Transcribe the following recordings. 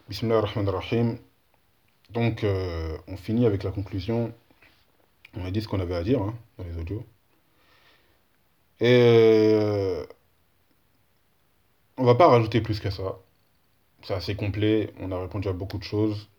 Bismillah ar-Rahman ar-Rahim. Donc, on finit avec la conclusion. On a dit ce qu'on avait à dire dans les audios. Et on va pas rajouter plus que ça. C'est assez complet. On a répondu à beaucoup de choses.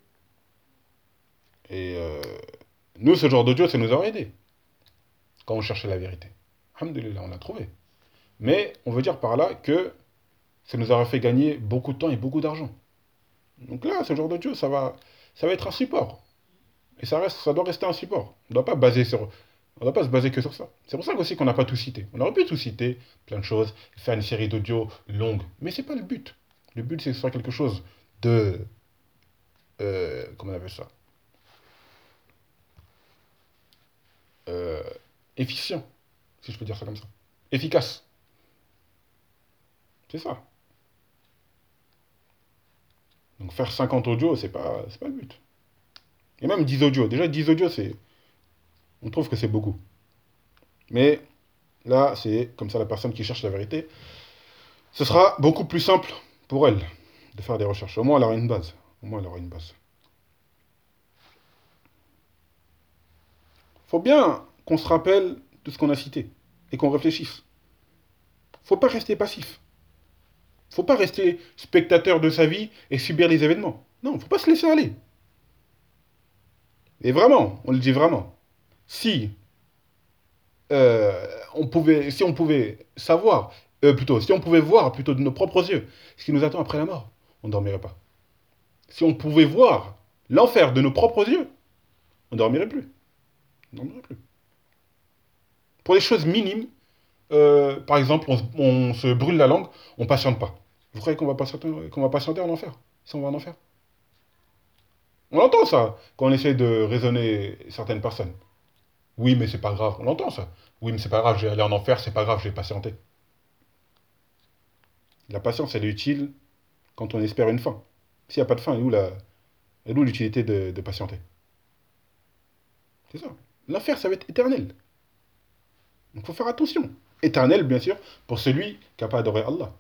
Et nous, ce genre d'audio, ça nous aurait aidé quand on cherchait la vérité. Alhamdulillah, on l'a trouvé. Mais on veut dire par là que ça nous aurait fait gagner beaucoup de temps et beaucoup d'argent. Donc là, ce genre d'audio, ça va être un support. Et ça doit rester un support. On ne doit pas se baser que sur ça. C'est pour ça aussi qu'on n'a pas tout cité. On aurait pu tout citer, plein de choses, faire une série d'audio longue. Mais c'est pas le but. Le but, c'est que ce soit quelque chose de... comment on appelle ça? Euh, efficient, si je peux dire ça comme ça. Efficace. C'est ça. Donc faire 50 audios, c'est pas le but. Et même 10 audios. Déjà, 10 audios, on trouve que c'est beaucoup. Mais là, c'est comme ça la personne qui cherche la vérité. Ce sera beaucoup plus simple pour elle de faire des recherches. Au moins, elle aura une base. Au moins, elle aura une base. Faut bien qu'on se rappelle tout ce qu'on a cité et qu'on réfléchisse. Faut pas rester passif. Faut pas rester spectateur de sa vie et subir les événements. Non, faut pas se laisser aller. Et vraiment, on le dit vraiment. Si si on pouvait savoir, plutôt, si on pouvait voir plutôt de nos propres yeux ce qui nous attend après la mort, on ne dormirait pas. Si on pouvait voir l'enfer de nos propres yeux, on ne dormirait plus. On ne dormirait plus. Pour les choses minimes, par exemple, on se brûle la langue, on patiente pas. Vous croyez qu'on va patienter en enfer? Si on va en enfer? On entend ça quand on essaie de raisonner certaines personnes. Oui, mais c'est pas grave. On entend ça. Oui, mais c'est pas grave, je vais aller en enfer, c'est pas grave, je vais patienter. La patience, elle est utile quand on espère une fin. S'il n'y a pas de fin, elle est où l'utilité de patienter? C'est ça. L'enfer, ça va être éternel. Donc il faut faire attention. Éternel, bien sûr, pour celui qui n'a pas adoré Allah.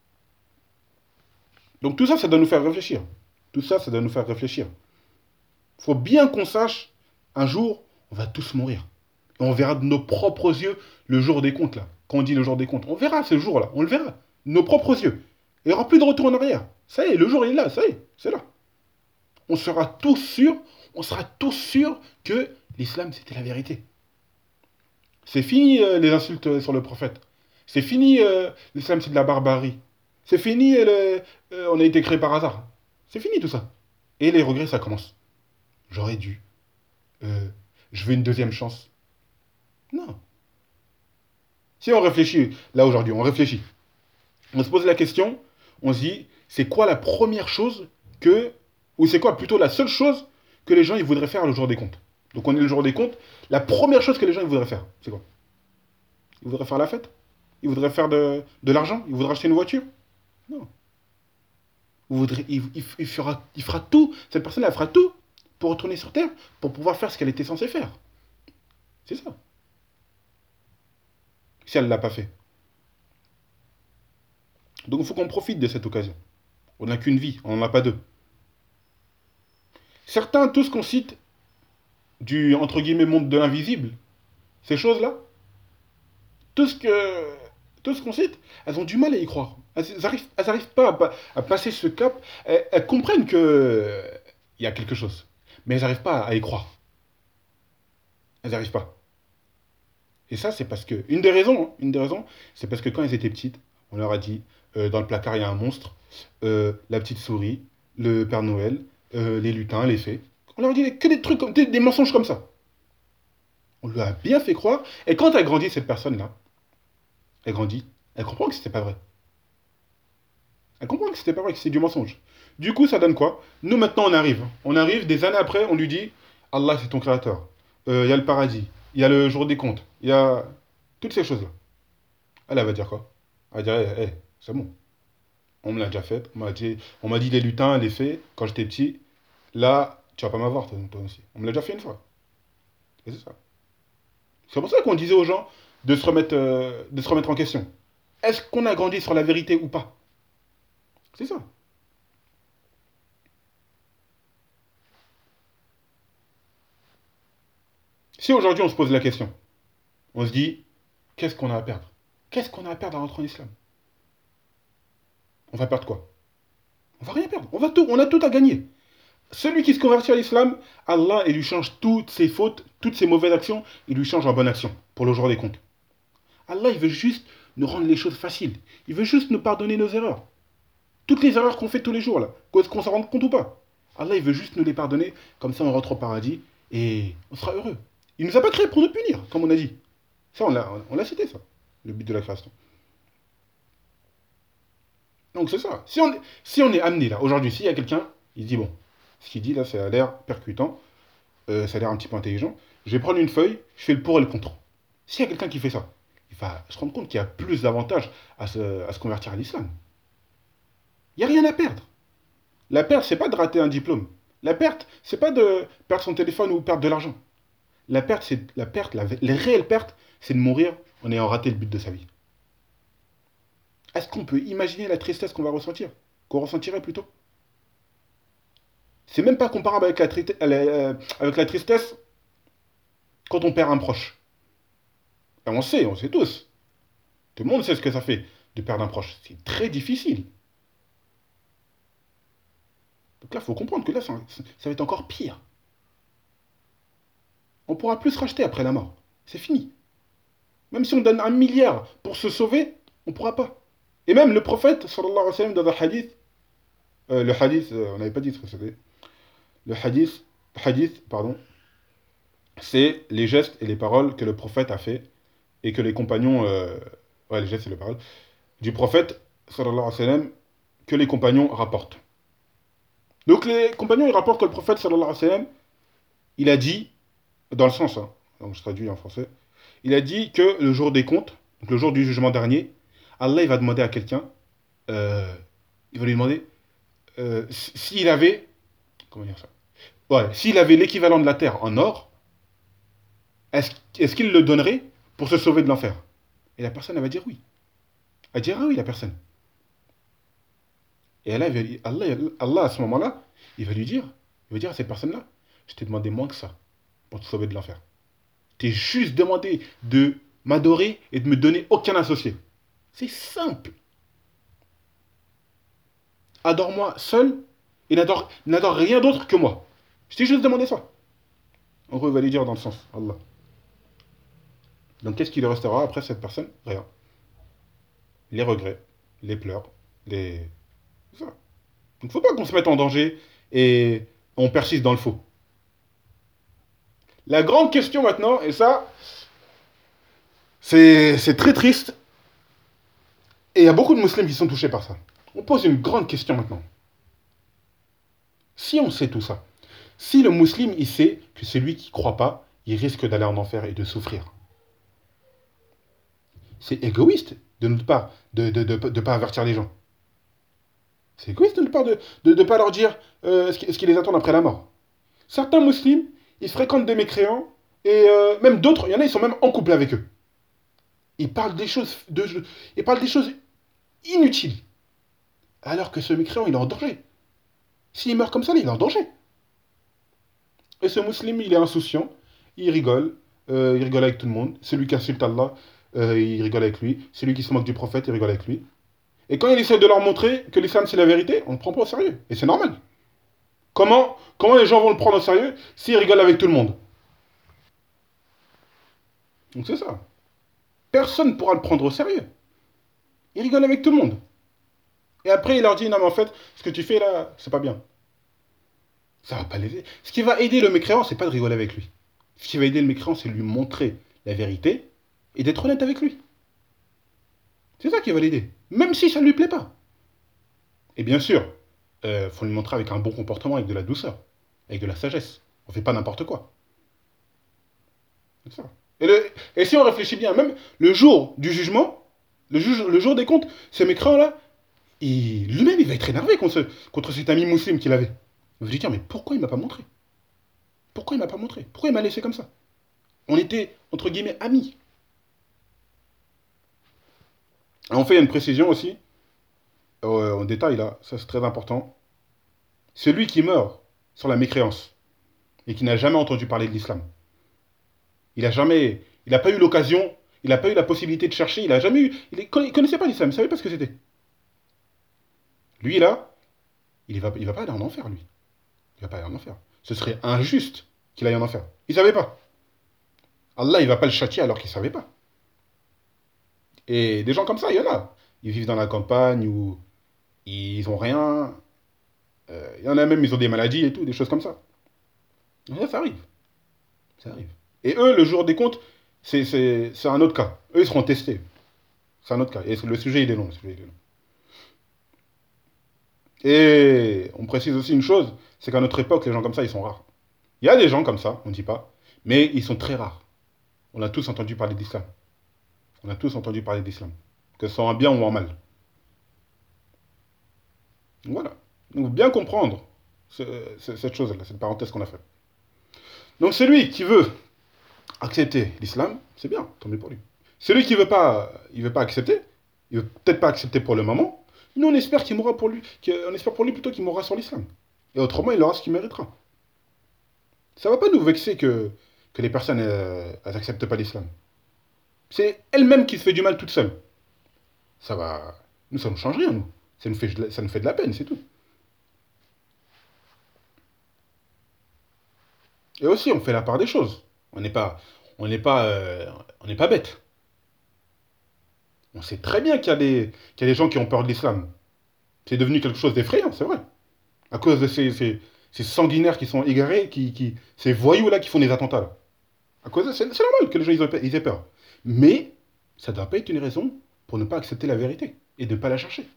Donc tout ça, ça doit nous faire réfléchir. Tout ça, ça doit nous faire réfléchir. Il faut bien qu'on sache, un jour, on va tous mourir. Et on verra de nos propres yeux le jour des comptes, là. Quand on dit le jour des comptes, on verra ce jour-là, on le verra. De nos propres yeux. Il n'y aura plus de retour en arrière. Ça y est, le jour il est là, ça y est, c'est là. On sera tous sûrs, on sera tous sûrs que l'islam, c'était la vérité. C'est fini les insultes sur le prophète. C'est fini l'islam, c'est de la barbarie. C'est fini, on a été créé par hasard. C'est fini tout ça. Et les regrets, ça commence. J'aurais dû. Euh, je veux une deuxième chance. Non. Si on réfléchit, là aujourd'hui, on réfléchit. On se pose la question, on se dit, c'est quoi la première chose que, ou c'est quoi plutôt la seule chose que les gens ils voudraient faire le jour des comptes. Donc on est le jour des comptes, la première chose que les gens ils voudraient faire, c'est quoi? Ils voudraient faire la fête? Ils voudraient faire de l'argent? Ils voudraient acheter une voiture? Non. Il fera tout, cette personne elle fera tout pour retourner sur Terre, pour pouvoir faire ce qu'elle était censée faire. C'est ça. Si elle ne l'a pas fait. Donc il faut qu'on profite de cette occasion. On n'a qu'une vie, on n'en a pas deux. Certains, tout ce qu'on cite du, entre guillemets, monde de l'invisible, ces choses-là, tout ce que, tout ce qu'on cite, elles ont du mal à y croire. Elles arrivent pas à passer ce cap. Elles comprennent que il y a quelque chose, mais elles n'arrivent pas à y croire. Elles n'arrivent pas. Et ça, c'est parce que une des raisons, c'est parce que quand elles étaient petites, on leur a dit, dans le placard il y a un monstre, la petite souris, le Père Noël, les lutins, les fées. On leur a dit que des trucs comme des mensonges comme ça. On lui a bien fait croire. Et quand elle grandit, cette personne-là, elle grandit, elle comprend que c'était pas vrai. Elle comprend que c'était pas vrai, que c'est du mensonge. Du coup, ça donne quoi? Nous, maintenant, on arrive. On arrive, des années après, on lui dit Allah, c'est ton créateur. Il y a le paradis. Il y a le jour des comptes. Il y a toutes ces choses-là. Elle va dire quoi? Elle va dire c'est bon. On me l'a déjà fait. On m'a dit les lutins, les fées, quand j'étais petit. Là, tu vas pas m'avoir, toi aussi. On me l'a déjà fait une fois. Et c'est ça. C'est pour ça qu'on disait aux gens de se remettre en question. Est-ce qu'on a grandi sur la vérité ou pas? C'est ça. Si aujourd'hui on se pose la question, on se dit, qu'est-ce qu'on a à perdre? Qu'est-ce qu'on a à perdre à rentrer en islam? On va perdre quoi? On va rien perdre. On a tout à gagner. Celui qui se convertit à l'islam, Allah, il lui change toutes ses fautes, toutes ses mauvaises actions, il lui change en bonnes actions pour le jour des comptes. Allah, il veut juste nous rendre les choses faciles. Il veut juste nous pardonner nos erreurs. Toutes les erreurs qu'on fait tous les jours, là, qu'on s'en rende compte ou pas. Allah, il veut juste nous les pardonner, comme ça on rentre au paradis et on sera heureux. Il nous a pas créé pour nous punir, comme on a dit. Ça, on l'a cité, ça, le but de la création. Donc c'est ça. Si on est amené là, aujourd'hui, s'il y a quelqu'un, il dit bon, ce qu'il dit là, ça a l'air percutant, ça a l'air un petit peu intelligent, je vais prendre une feuille, je fais le pour et le contre. S'il y a quelqu'un qui fait ça, il va se rendre compte qu'il y a plus d'avantages à se convertir à l'islam. Il n'y a rien à perdre. La perte, c'est pas de rater un diplôme. La perte, c'est pas de perdre son téléphone ou perdre de l'argent. Les réelles pertes, c'est de mourir en ayant raté le but de sa vie. Est-ce qu'on peut imaginer la tristesse qu'on va ressentir? Qu'on ressentirait plutôt? C'est même pas comparable avec la tristesse quand on perd un proche. Et on sait tous. Tout le monde sait ce que ça fait de perdre un proche. C'est très difficile. Donc là, il faut comprendre que là, ça va être encore pire. On pourra plus se racheter après la mort. C'est fini. Même si on donne 1 milliard pour se sauver, on ne pourra pas. Et même le prophète, sallallahu alayhi wa sallam, dans un hadith, le hadith, on n'avait pas dit ce que c'était. Le hadith, pardon, c'est les gestes et les paroles que le prophète a fait et que les compagnons, ouais, les gestes et les paroles du prophète, sallallahu alayhi wa sallam, que les compagnons rapportent. Donc les compagnons, ils rapportent que le prophète, sallallahu alayhi wa sallam, il a dit, dans le sens, hein, donc je traduis en français, il a dit que le jour des comptes, donc le jour du jugement dernier, Allah il va demander à quelqu'un, euh, il va lui demander s'il avait, comment dire ça? Ouais, s'il avait l'équivalent de la terre en or, est-ce est-ce qu'il le donnerait pour se sauver de l'enfer? Et la personne, elle va dire oui. Elle dira oui, la personne. Et Allah, à ce moment-là, il va dire à cette personne-là, je t'ai demandé moins que ça pour te sauver de l'enfer. T'es juste demandé de m'adorer et de me donner aucun associé. C'est simple. Adore-moi seul et n'adore rien d'autre que moi. Je t'ai juste demandé ça. En gros, il va lui dire dans le sens, Allah. Donc qu'est-ce qui lui restera après cette personne? Rien. Les regrets, les pleurs, les... ça. Donc faut pas qu'on se mette en danger et on persiste dans le faux. La grande question maintenant, et ça, c'est très triste, et il y a beaucoup de musulmans qui sont touchés par ça. On pose une grande question maintenant. Si on sait tout ça, si le musulman il sait que celui qui ne croit pas, il risque d'aller en enfer et de souffrir, c'est égoïste de notre part de pas avertir les gens. C'est égoïste de notre part de pas leur dire ce qui les attend après la mort. Certains musulmans, ils fréquentent des mécréants, et même d'autres, il y en a, ils sont même en couple avec eux. Ils parlent des choses, ils parlent des choses inutiles. Alors que ce mécréant, il est en danger. S'il meurt comme ça, il est en danger. Et ce musulman, il est insouciant, il rigole avec tout le monde. Celui qui insulte Allah, il rigole avec lui. Celui qui se moque du prophète, il rigole avec lui. Et quand il essaie de leur montrer que l'islam c'est la vérité, on ne le prend pas au sérieux. Et c'est normal. Comment les gens vont le prendre au sérieux s'il rigole avec tout le monde? Donc c'est ça. Personne ne pourra le prendre au sérieux. Il rigole avec tout le monde. Et après, il leur dit, non mais en fait, ce que tu fais là, c'est pas bien. Ça va pas l'aider. Ce qui va aider le mécréant, c'est pas de rigoler avec lui. Ce qui va aider le mécréant, c'est de lui montrer la vérité et d'être honnête avec lui. C'est ça qui va l'aider. Même si ça ne lui plaît pas. Et bien sûr, faut lui montrer avec un bon comportement, avec de la douceur, avec de la sagesse. On fait pas n'importe quoi. C'est ça. Et si on réfléchit bien, même le jour du jugement, le jour des comptes, ce mécréant-là, lui-même, il va être énervé contre cet ami musulman qu'il avait. Il va lui dire, mais pourquoi il m'a pas montré? Pourquoi il m'a pas montré? Pourquoi il m'a laissé comme ça? On était, entre guillemets, amis. Et on fait une précision aussi, en détail là, ça c'est très important. Celui qui meurt sur la mécréance et qui n'a jamais entendu parler de l'islam, Il n'a pas eu l'occasion, il n'a pas eu la possibilité de chercher, il a jamais eu, il connaissait pas l'islam, il savait pas ce que c'était. Lui là, il va pas aller en enfer lui. Il va pas aller en enfer. Ce serait injuste qu'il aille en enfer. Il savait pas. Allah, il va pas le châtier alors qu'il savait pas. Et des gens comme ça, il y en a. Ils vivent dans la campagne où ils ont rien. Il y en a même, ils ont des maladies et tout, des choses comme ça. Ouais, ça arrive. Ça arrive. Et eux, le jour des comptes, c'est un autre cas. Eux, ils seront testés. C'est un autre cas. Et le sujet, il est long. Le sujet, il est long. Et on précise aussi une chose, c'est qu'à notre époque, les gens comme ça, ils sont rares. Il y a des gens comme ça, on ne dit pas, mais ils sont très rares. On a tous entendu parler d'islam. On a tous entendu parler d'islam. Que ce soit en bien ou en mal. Voilà. Donc bien comprendre cette chose-là, cette parenthèse qu'on a faite. Donc celui qui veut accepter l'islam, c'est bien, tant mieux pour lui. Celui qui veut pas, il veut pas accepter, il veut peut-être pas accepter pour le moment. Nous on espère qu'il mourra pour lui, on espère pour lui plutôt qu'il mourra sur l'islam. Et autrement, il aura ce qu'il méritera. Ça va pas nous vexer que les personnes elles acceptent pas l'islam. C'est elle-même qui se fait du mal toute seule. Ça va, nous ça nous change rien nous. Ça nous fait de la peine, c'est tout. Et aussi, on fait la part des choses. On n'est pas, on n'est pas, on n'est pas bête. On sait très bien qu'il y a des gens qui ont peur de l'islam. C'est devenu quelque chose d'effrayant, c'est vrai. À cause de ces sanguinaires qui sont égarés, ces voyous-là qui font des attentats. Là. À cause c'est normal que les gens ils aient peur. Mais ça ne doit pas être une raison pour ne pas accepter la vérité et de ne pas la chercher.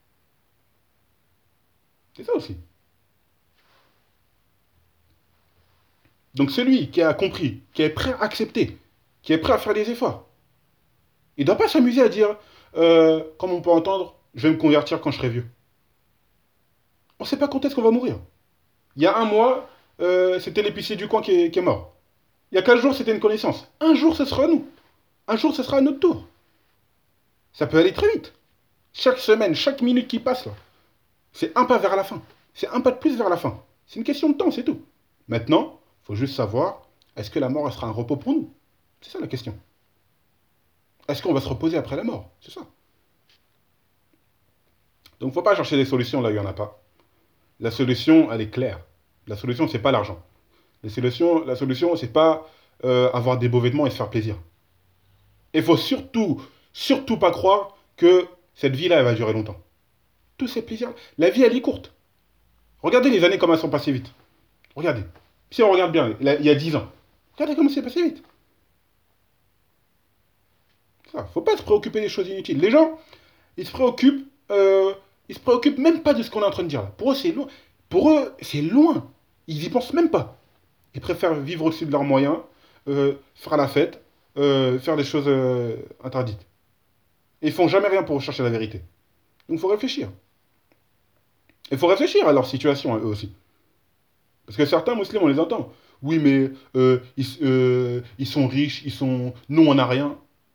C'est ça aussi. Donc celui qui a compris, qui est prêt à accepter, qui est prêt à faire des efforts, il ne doit pas s'amuser à dire, comme on peut entendre, je vais me convertir quand je serai vieux. On ne sait pas quand est-ce qu'on va mourir. Il y a un mois, c'était l'épicier du coin qui est mort. Il y a 15 jours, c'était une connaissance. Un jour, ce sera nous. Un jour, ce sera à notre tour. Ça peut aller très vite. Chaque semaine, chaque minute qui passe, là, c'est un pas vers la fin. C'est un pas de plus vers la fin. C'est une question de temps, c'est tout. Maintenant, il faut juste savoir, est-ce que la mort elle sera un repos pour nous? C'est ça la question. Est-ce qu'on va se reposer après la mort? C'est ça. Donc, il ne faut pas chercher des solutions là où il n'y en a pas. La solution, elle est claire. La solution, c'est pas l'argent. La solution, c'est pas avoir des beaux vêtements et se faire plaisir. Il faut surtout, surtout pas croire que cette vie-là, elle va durer longtemps. Tous ces plaisirs, la vie, elle est courte. Regardez les années comme elles sont passées vite. Regardez. Si on regarde bien, il y a 10 ans. Regardez comment c'est passé vite. Ça, faut pas se préoccuper des choses inutiles. Les gens, ils se préoccupent, ils se préoccupent même pas de ce qu'on est en train de dire là. Pour eux, c'est loin. Pour eux, c'est loin. Ils y pensent même pas. Ils préfèrent vivre au-dessus de leurs moyens, faire la fête, faire des choses interdites. Et ils font jamais rien pour rechercher la vérité. Donc il faut réfléchir. Il faut réfléchir à leur situation, eux aussi. Parce que certains musulmans, on les entend. Oui, mais ils sont riches, nous, on n'a rien.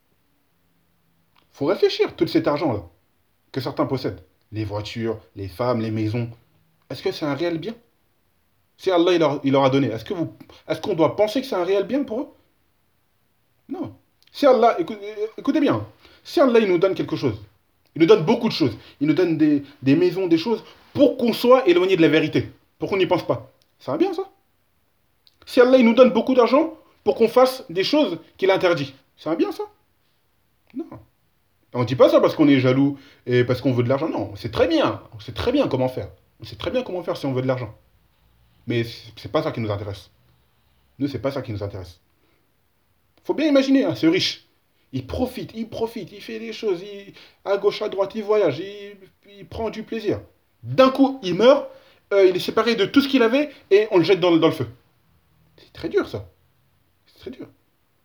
Il faut réfléchir, tout cet argent-là, que certains possèdent. Les voitures, les femmes, les maisons. Est-ce que c'est un réel bien? Si Allah il leur a donné, est-ce qu'on doit penser que c'est un réel bien pour eux? Non. Si Allah, écoutez bien, si Allah il nous donne quelque chose, il nous donne beaucoup de choses, il nous donne des maisons, des choses, pour qu'on soit éloigné de la vérité, pour qu'on n'y pense pas. C'est un bien ça. Si Allah il nous donne beaucoup d'argent pour qu'on fasse des choses qu'il interdit, c'est un bien ça. Non. On ne dit pas ça parce qu'on est jaloux et parce qu'on veut de l'argent. Non, on sait très bien comment faire. On sait très bien comment faire si on veut de l'argent. Mais c'est pas ça qui nous intéresse. Nous, c'est pas ça qui nous intéresse. Faut bien imaginer, hein, ce riche. Il fait des choses, à gauche, à droite, il voyage, il prend du plaisir. D'un coup, il meurt, il est séparé de tout ce qu'il avait et on le jette dans le feu. C'est très dur, ça. C'est très dur.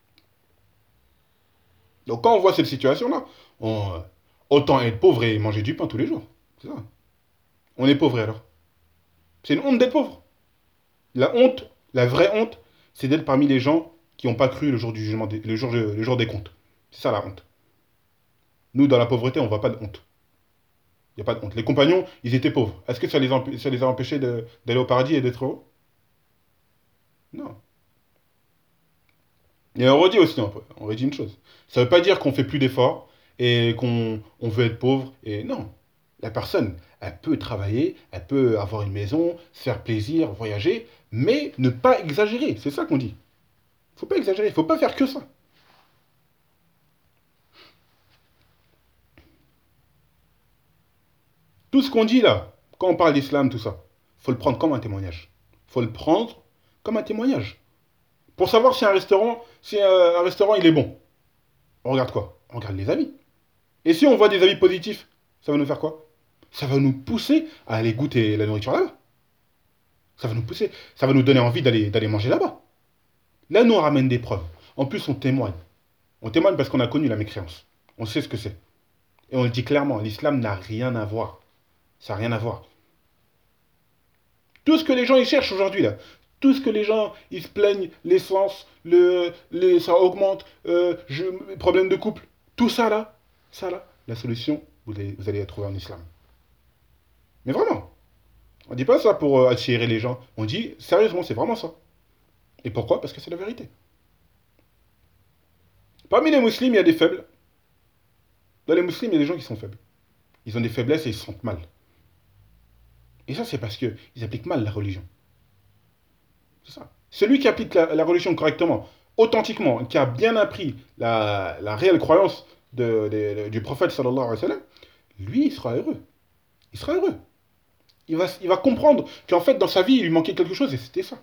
Donc, quand on voit cette situation-là, autant être pauvre et manger du pain tous les jours. C'est ça. On est pauvre alors. C'est une honte d'être pauvre. La honte, la vraie honte, c'est d'être parmi les gens qui n'ont pas cru le jour du jugement, le jour des comptes. C'est ça la honte. Nous, dans la pauvreté, on ne voit pas de honte. Il n'y a pas de honte. Les compagnons, ils étaient pauvres. Est-ce que ça les a empêchés d'aller au paradis et d'être heureux? Non. Et on redit aussi un peu, on redit une chose. Ça veut pas dire qu'on fait plus d'efforts et qu'on veut être pauvre. Et non, la personne, elle peut travailler, elle peut avoir une maison, se faire plaisir, voyager, mais ne pas exagérer. C'est ça qu'on dit. Faut pas exagérer, faut pas faire que ça. Tout ce qu'on dit là, quand on parle d'islam, tout ça, faut le prendre comme un témoignage. Faut le prendre comme un témoignage. Pour savoir si un restaurant il est bon, on regarde quoi? On regarde les avis. Et si on voit des avis positifs, ça va nous faire quoi? Ça va nous pousser à aller goûter la nourriture là-bas. Ça va nous pousser, ça va nous donner envie d'aller manger là-bas. Là, nous, on ramène des preuves. En plus, on témoigne. On témoigne parce qu'on a connu la mécréance. On sait ce que c'est. Et on le dit clairement, l'islam n'a rien à voir. Ça n'a rien à voir. Tout ce que les gens ils cherchent aujourd'hui là, tout ce que les gens ils se plaignent, l'essence, ça augmente, problème de couple, tout ça là, la solution, vous allez la trouver en islam. Mais vraiment, on dit pas ça pour attirer les gens. On dit sérieusement, c'est vraiment ça. Et pourquoi? Parce que c'est la vérité. Parmi les musulmans, il y a des faibles. Dans les musulmans, il y a des gens qui sont faibles. Ils ont des faiblesses et ils se sentent mal. Et ça, c'est parce qu'ils appliquent mal la religion. C'est ça. Celui qui applique la religion correctement, authentiquement, qui a bien appris la réelle croyance du prophète sallallahu alayhi wa sallam, lui, il sera heureux. Il sera heureux. Il va comprendre qu'en fait, dans sa vie, il lui manquait quelque chose et c'était ça.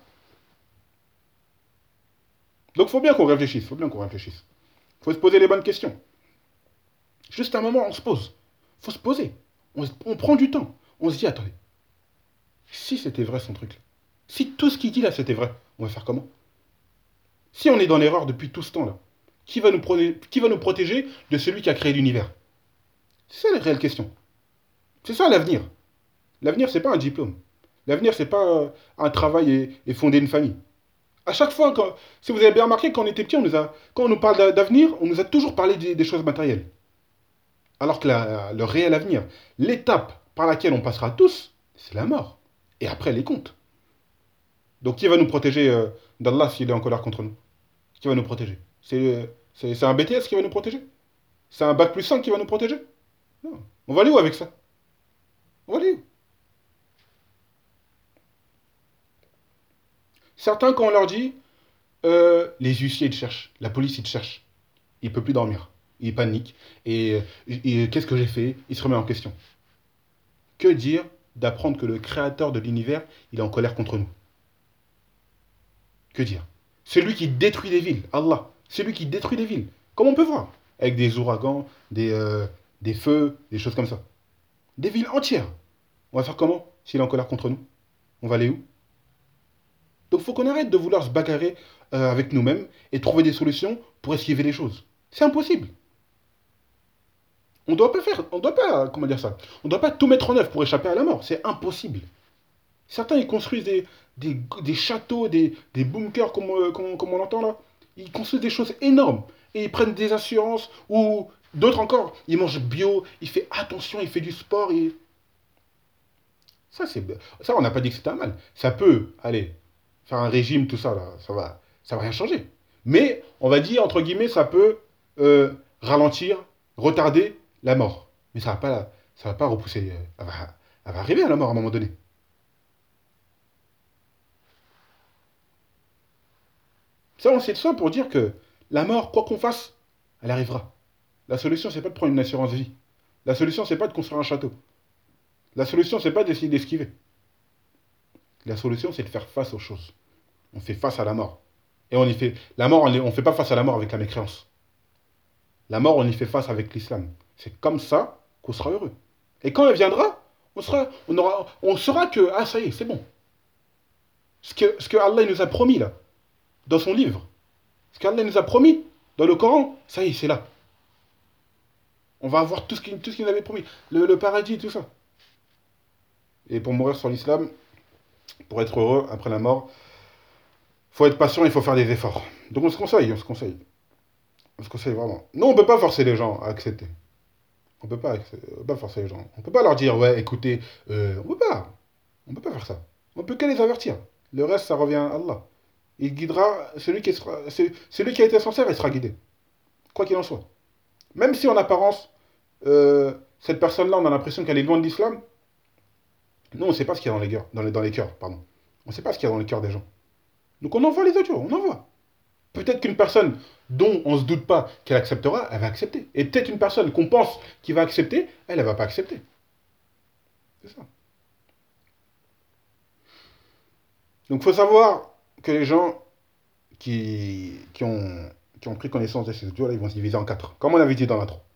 Donc, il faut bien qu'on réfléchisse. Il faut bien qu'on réfléchisse. Il faut se poser les bonnes questions. Juste un moment, on se pose. Il faut se poser. On prend du temps. On se dit, attendez, si c'était vrai son truc là, si tout ce qu'il dit là c'était vrai, on va faire comment? Si on est dans l'erreur depuis tout ce temps-là, qui va nous protéger de celui qui a créé l'univers? C'est ça la réelle question. C'est ça l'avenir. L'avenir, c'est pas un diplôme. L'avenir, c'est pas un travail et fonder une famille. À chaque fois, si vous avez bien remarqué, quand on était petit, quand on nous parle d'avenir, on nous a toujours parlé des choses matérielles. Alors que le réel avenir, l'étape par laquelle on passera tous, c'est la mort. Et après, les comptes. Donc, qui va nous protéger d'Allah s'il est en colère contre nous? Qui va nous protéger? C'est un BTS qui va nous protéger? C'est un bac plus 5 qui va nous protéger? Non. On va aller où avec ça? On va aller où? Certains, quand on leur dit, les huissiers, ils te cherchent, la police, ils te cherchent, il ne peut plus dormir. Il panique. Et qu'est-ce que j'ai fait? Il se remet en question. Que dire d'apprendre que le créateur de l'univers, il est en colère contre nous? Que dire? C'est lui qui détruit les villes, Allah. C'est lui qui détruit les villes. Comme on peut voir. Avec des ouragans, des feux, des choses comme ça. Des villes entières. On va faire comment s'il est en colère contre nous? On va aller où? Donc il faut qu'on arrête de vouloir se bagarrer avec nous-mêmes et trouver des solutions pour esquiver les choses. C'est impossible. On doit pas, comment dire ça? On doit pas tout mettre en œuvre pour échapper à la mort. C'est impossible. Certains, ils construisent des châteaux, des bunkers, comme on entend là. Ils construisent des choses énormes. Et ils prennent des assurances. Ou d'autres encore, ils mangent bio, ils font attention, ils font du sport. Ça, on n'a pas dit que c'était un mal. Ça peut, allez, faire un régime, tout ça, là, ça va rien changer. Mais, on va dire, entre guillemets, ça peut ralentir, retarder la mort. Mais ça va pas repousser. Elle va arriver à la mort à un moment donné. Ça, on sait de ça pour dire que la mort, quoi qu'on fasse, elle arrivera. La solution, c'est pas de prendre une assurance vie. La solution, c'est pas de construire un château. La solution, c'est pas d'essayer d'esquiver. La solution, c'est de faire face aux choses. On fait face à la mort. Et on y fait. La mort, on ne fait pas face à la mort avec la mécréance. La mort, on y fait face avec l'islam. C'est comme ça qu'on sera heureux. Et quand elle viendra, on saura que, ah, ça y est, c'est bon. Ce que Allah il nous a promis, là, dans son livre, ce qu'Allah nous a promis dans le Coran, ça y est, c'est là. On va avoir tout ce qu'il nous avait promis. Le paradis, tout ça. Et pour mourir sur l'islam, pour être heureux après la mort, il faut être patient, il faut faire des efforts. Donc on se conseille, on se conseille. On se conseille vraiment. Non, on ne peut pas forcer les gens à accepter. On peut pas forcer les gens. On ne peut pas leur dire, ouais, écoutez, on ne peut pas. On ne peut pas faire ça. On ne peut que les avertir. Le reste, ça revient à Allah. Il guidera celui qui a été sincère, il sera guidé. Quoi qu'il en soit. Même si en apparence, cette personne-là, on a l'impression qu'elle est loin de l'islam, nous, on ne sait pas ce qu'il y a dans les cœurs, pardon. On ne sait pas ce qu'il y a dans les cœurs des gens. Donc on envoie les audios, on envoie. Peut-être qu'une personne dont on ne se doute pas qu'elle acceptera, elle va accepter. Et peut-être une personne qu'on pense qui va accepter, elle ne va pas accepter. C'est ça. Donc il faut savoir que les gens qui ont pris connaissance de ces audios, là, ils vont se diviser en quatre. Comme on avait dit dans l'intro.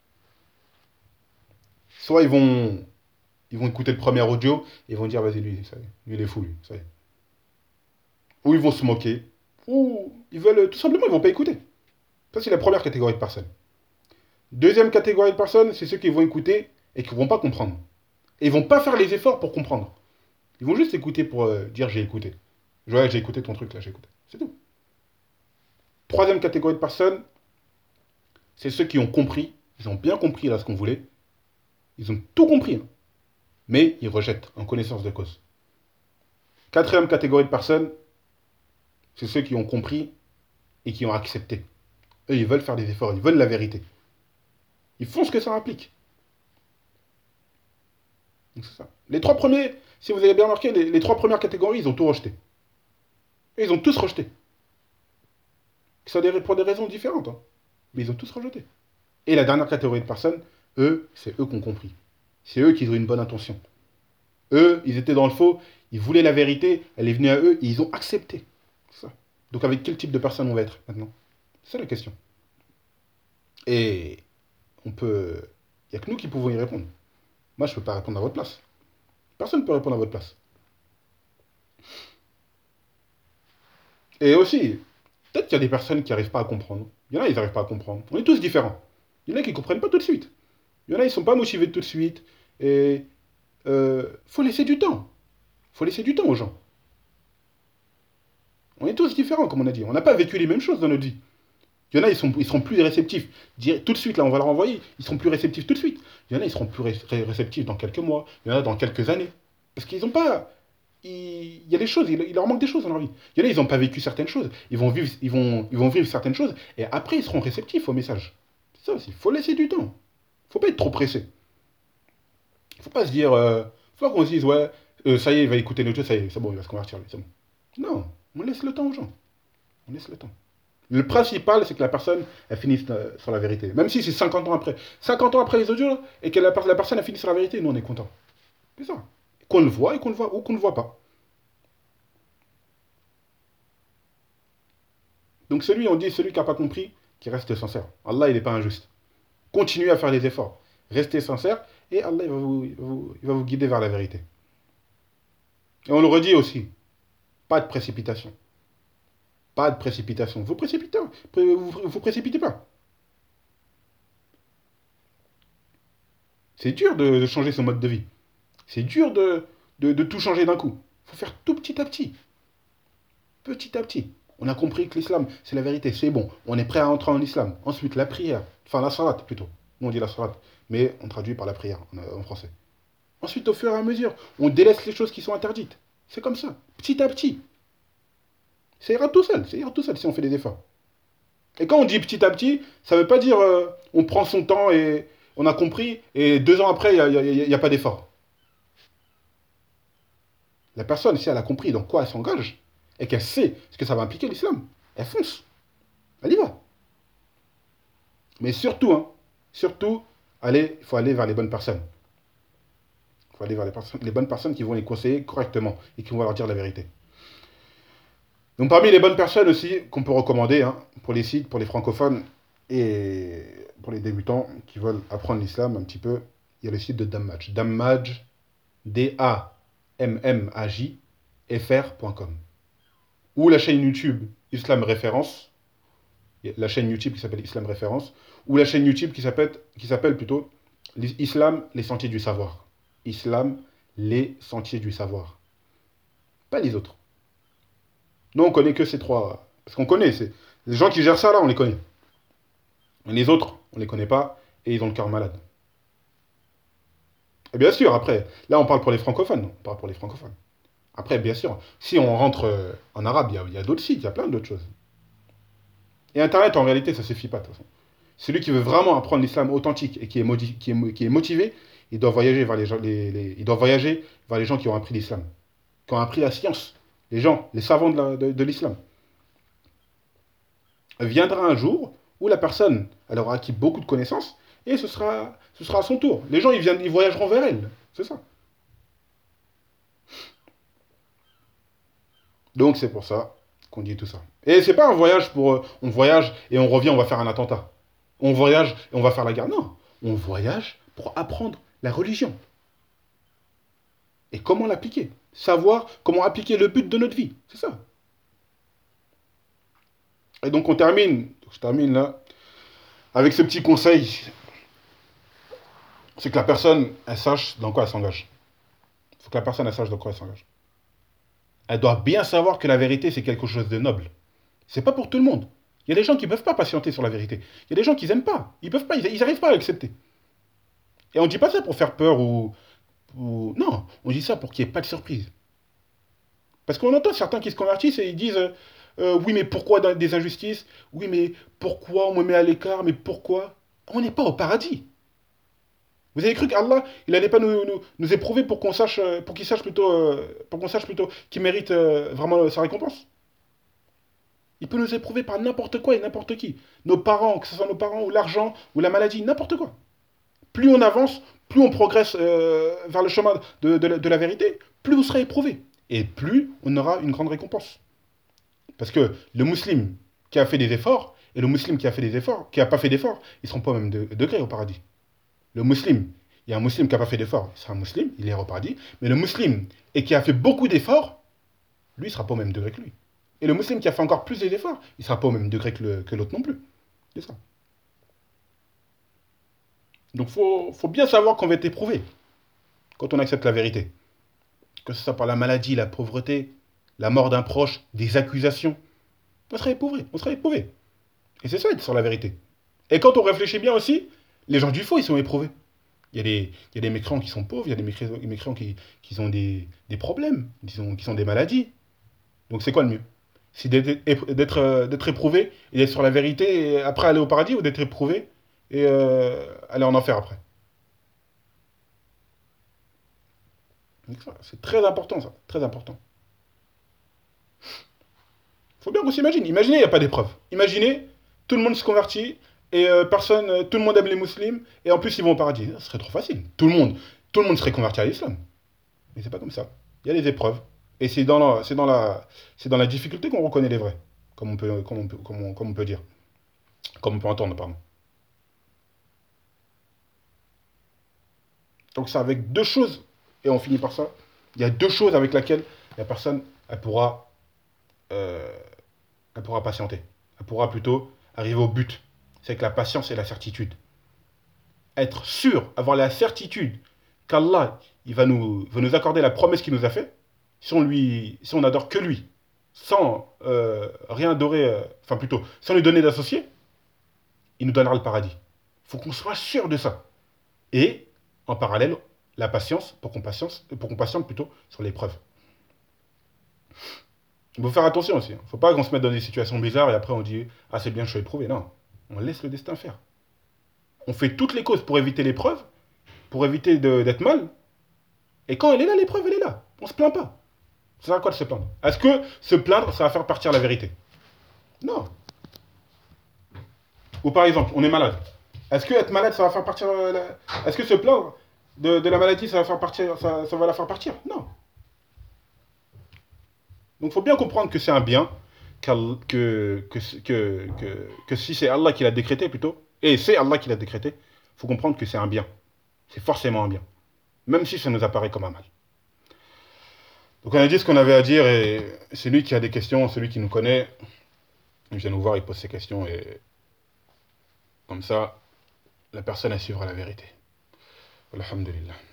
Soit ils vont écouter le premier audio et ils vont dire, vas-y, lui, ça y est, lui, il est fou, lui, ça y est. Ou ils vont se moquer, ou ils veulent, tout simplement, ils vont pas écouter. Ça, c'est la première catégorie de personnes. Deuxième catégorie de personnes, c'est ceux qui vont écouter et qui vont pas comprendre. Et ils vont pas faire les efforts pour comprendre. Ils vont juste écouter pour dire j'ai écouté. Ouais, j'ai écouté ton truc là, j'ai écouté. C'est tout. Troisième catégorie de personnes, c'est ceux qui ont compris, ils ont bien compris là ce qu'on voulait, ils ont tout compris, hein, mais ils rejettent en connaissance de cause. Quatrième catégorie de personnes, c'est ceux qui ont compris et qui ont accepté. Eux, ils veulent faire des efforts, ils veulent la vérité. Ils font ce que ça implique. Donc c'est ça. Les trois premiers, si vous avez bien remarqué, les trois premières catégories, ils ont tout rejeté. Et ils ont tous rejeté. Ça pour des raisons différentes, hein, mais ils ont tous rejeté. Et la dernière catégorie de personnes, eux, c'est eux qui ont compris. C'est eux qui ont une bonne intention. Eux, ils étaient dans le faux, ils voulaient la vérité, elle est venue à eux, et ils ont accepté. C'est ça. Donc avec quel type de personne on va être maintenant? C'est ça la question. Et on peut... Il n'y a que nous qui pouvons y répondre. Moi, je ne peux pas répondre à votre place. Personne ne peut répondre à votre place. Et aussi, peut-être qu'il y a des personnes qui n'arrivent pas à comprendre. Il y en a, ils n'arrivent pas à comprendre. On est tous différents. Il y en a qui ne comprennent pas tout de suite. Il y en a, ils ne sont pas motivés tout de suite. Et faut laisser du temps. Faut laisser du temps aux gens. On est tous différents, comme on a dit. On n'a pas vécu les mêmes choses dans notre vie. Il y en a, ils seront plus réceptifs. Tout de suite, là, on va leur envoyer. Ils seront plus réceptifs tout de suite. Il y en a, ils seront plus réceptifs dans quelques mois. Il y en a dans quelques années. Parce qu'ils n'ont pas. Il y a des choses, il leur manque des choses dans leur vie. Il y en a, ils n'ont pas vécu certaines choses. Ils vont vivre certaines choses. Et après, ils seront réceptifs au message. C'est ça aussi. Il faut laisser du temps. Il ne faut pas être trop pressé. Il ne faut pas se dire. Faut pas qu'on se dise, ouais, ça y est, il va écouter notre jeu, ça y est, c'est bon, il va se convertir, lui, c'est bon. Non, on laisse le temps aux gens. On laisse le temps. Le principal, c'est que la personne, elle finisse sur la vérité. Même si c'est 50 ans après. 50 ans après les audios, là, et que la personne, elle finisse sur la vérité, nous, on est content. C'est ça. Qu'on le voit et qu'on le voit, ou qu'on ne le voit pas. Donc on dit, celui qui n'a pas compris, qui reste sincère. Allah, il n'est pas injuste. Continuez à faire les efforts. Restez sincère, et Allah, il va vous guider vers la vérité. Et on le redit aussi, pas de précipitation. Pas de précipitation. Vous précipitez pas. C'est dur de changer son mode de vie. C'est dur de tout changer d'un coup. Il faut faire tout petit à petit. Petit à petit. On a compris que l'islam, c'est la vérité, c'est bon. On est prêt à entrer en islam. Ensuite, la prière. Enfin, la salat plutôt. Nous, on dit la salat. Mais on traduit par la prière en français. Ensuite, au fur et à mesure, on délaisse les choses qui sont interdites. C'est comme ça. Petit à petit. Ça ira tout seul. Ça ira tout seul si on fait des efforts. Et quand on dit petit à petit, ça ne veut pas dire on prend son temps et on a compris et 2 ans après, il n'y a pas d'effort. La personne, si elle a compris dans quoi elle s'engage et qu'elle sait ce que ça va impliquer l'islam, elle fonce. Elle y va. Mais surtout, hein, surtout, il faut aller vers les bonnes personnes. Il faut aller vers les bonnes personnes qui vont les conseiller correctement et qui vont leur dire la vérité. Donc parmi les bonnes personnes aussi qu'on peut recommander hein, pour les sites, pour les francophones et pour les débutants qui veulent apprendre l'islam un petit peu, il y a le site de Dammaj. Dammaj, D-A-M-M-A-J, fr.com. Ou la chaîne YouTube Islam Référence, la chaîne YouTube qui s'appelle Islam Référence, ou la chaîne YouTube qui s'appelle plutôt Islam, les sentiers du savoir. Islam, les sentiers du savoir. Pas les autres. Nous, on connaît que ces trois. Parce qu'on connaît. Les gens qui gèrent ça, là, on les connaît. Et les autres, on les connaît pas. Et ils ont le cœur malade. Et bien sûr, après, là, on parle pour les francophones. On parle pour les francophones. Après, bien sûr, si on rentre en arabe, il y a d'autres sites, il y a plein d'autres choses. Et Internet, en réalité, ça ne suffit pas, de toute façon. Celui qui veut vraiment apprendre l'islam authentique et qui est motivé, il doit voyager vers les gens, il doit voyager vers les gens qui ont appris l'islam, qui ont appris la science, les gens, les savants de l'islam. Viendra un jour où la personne, elle aura acquis beaucoup de connaissances et ce sera à son tour. Les gens, ils voyageront vers elle. C'est ça. Donc c'est pour ça qu'on dit tout ça. Et c'est pas un voyage pour on voyage et on revient, on va faire un attentat. On voyage et on va faire la guerre. Non, on voyage pour apprendre la religion et comment l'appliquer. Savoir comment appliquer le but de notre vie. C'est ça. Et donc je termine là, avec ce petit conseil, c'est que la personne, elle sache dans quoi elle s'engage. Il faut que la personne, elle sache dans quoi elle s'engage. Elle doit bien savoir que la vérité, c'est quelque chose de noble. C'est pas pour tout le monde. Il y a des gens qui ne peuvent pas patienter sur la vérité. Il y a des gens qui n'aiment pas. Ils peuvent pas, ils n'arrivent pas à l'accepter. Et on ne dit pas ça pour faire peur Non, on dit ça pour qu'il n'y ait pas de surprise. Parce qu'on entend certains qui se convertissent et ils disent oui, mais pourquoi des injustices? Oui, mais pourquoi on me met à l'écart? Mais pourquoi? On n'est pas au paradis. Vous avez cru qu'Allah, il n'allait pas nous éprouver pour qu'on sache, pour qu'on sache plutôt qu'il mérite vraiment sa récompense? Il peut nous éprouver par n'importe quoi et n'importe qui. Nos parents, que ce soit nos parents ou l'argent ou la maladie, n'importe quoi. Plus on avance, plus on progresse vers le chemin de la vérité, plus vous serez éprouvé. Et plus on aura une grande récompense. Parce que le musulman qui a fait des efforts et le musulman qui a fait des efforts, qui n'a pas fait d'efforts, ils ne seront pas au même degré au paradis. Le musulman, il y a un musulman qui n'a pas fait d'efforts, il sera un musulman, il ira au paradis. Mais le musulman et qui a fait beaucoup d'efforts, lui, il ne sera pas au même degré que lui. Et le musulman qui a fait encore plus d'efforts, il ne sera pas au même degré que l'autre non plus. C'est ça. Donc faut bien savoir qu'on va être éprouvé quand on accepte la vérité. Que ce soit par la maladie, la pauvreté, la mort d'un proche, des accusations. On sera éprouvé, on sera éprouvé. Et c'est ça être sur la vérité. Et quand on réfléchit bien aussi, les gens du faux, ils sont éprouvés. Il y a des mécréants qui sont pauvres, il y a des mécréants qui ont des problèmes, qui ont des maladies. Donc c'est quoi le mieux? C'est d'être éprouvé et d'être sur la vérité et après aller au paradis ou d'être éprouvé et aller en enfer après. Donc ça, c'est très important ça, très important. Faut bien qu'on s'imagine. Imaginez, il n'y a pas d'épreuve. Imaginez, tout le monde se convertit et tout le monde aime les musulmans et en plus ils vont au paradis. Ce serait trop facile. Tout le monde serait converti à l'islam. Mais c'est pas comme ça. Il y a des épreuves. Et c'est dans la difficulté qu'on reconnaît les vrais. Comme on peut dire. Comme on peut entendre, pardon. Donc c'est avec deux choses, et on finit par ça. Il y a deux choses avec lesquelles la personne, euh, elle pourra patienter. Elle pourra plutôt arriver au but. C'est que la patience et la certitude. Être sûr, avoir la certitude qu'Allah, va nous accorder la promesse qu'il nous a faite, si on adore que lui, sans rien adorer, enfin plutôt, sans lui donner d'associé, il nous donnera le paradis. Il faut qu'on soit sûr de ça. Et, en parallèle, la patience, pour qu'on patiente plutôt sur l'épreuve. Il faut faire attention aussi. Il ne faut pas qu'on se mette dans des situations bizarres et après on dit ah c'est bien, je suis éprouvé. Non, on laisse le destin faire. On fait toutes les causes pour éviter l'épreuve, pour éviter d'être mal. Et quand elle est là, l'épreuve, elle est là. On se plaint pas. Ça sert à quoi de se plaindre? Est-ce que se plaindre, ça va faire partir la vérité? Non. Ou par exemple, on est malade. Est-ce que être malade, ça va faire partir Est-ce que se plaindre de la maladie, ça va faire partir, ça va la faire partir? Non. Donc il faut bien comprendre que c'est un bien, que si c'est Allah qui l'a décrété plutôt, et c'est Allah qui l'a décrété, il faut comprendre que c'est un bien. C'est forcément un bien. Même si ça nous apparaît comme un mal. Donc on a dit ce qu'on avait à dire et celui qui a des questions, celui qui nous connaît, il vient nous voir, il pose ses questions et comme ça, la personne elle suivra la vérité. Alhamdulillah.